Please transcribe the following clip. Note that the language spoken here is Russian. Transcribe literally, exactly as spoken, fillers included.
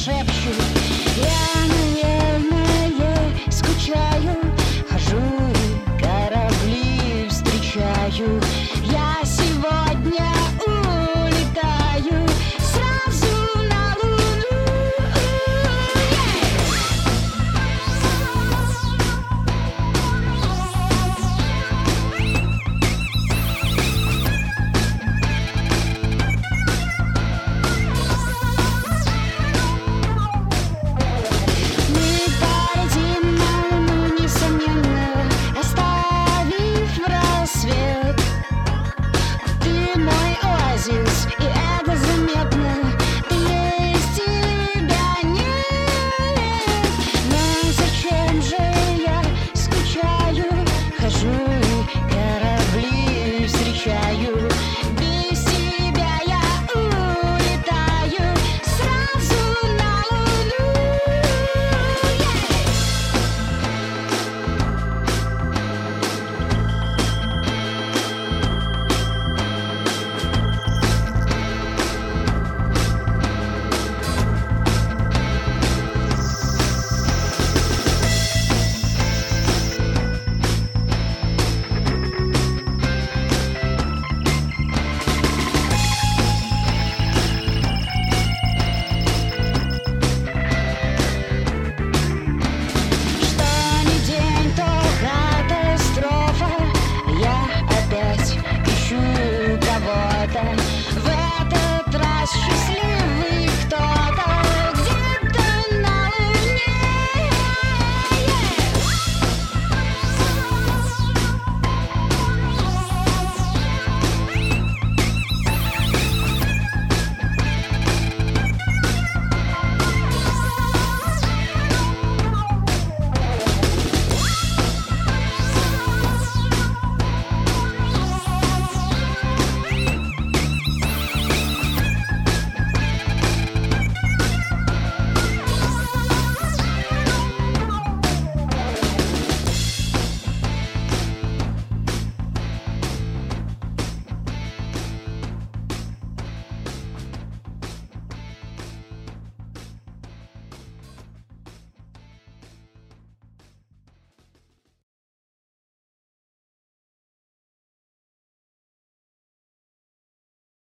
шепчу. Я, наверное, скучаю, хожу и корабли встречаю. Я сегодня улетаю сразу на Луну. Мы полетим на Луну, несомненно, оставив рассвет. Ты мой оазис, и это заметно. Ты есть, и тебя нет. Но зачем же я скучаю, хожу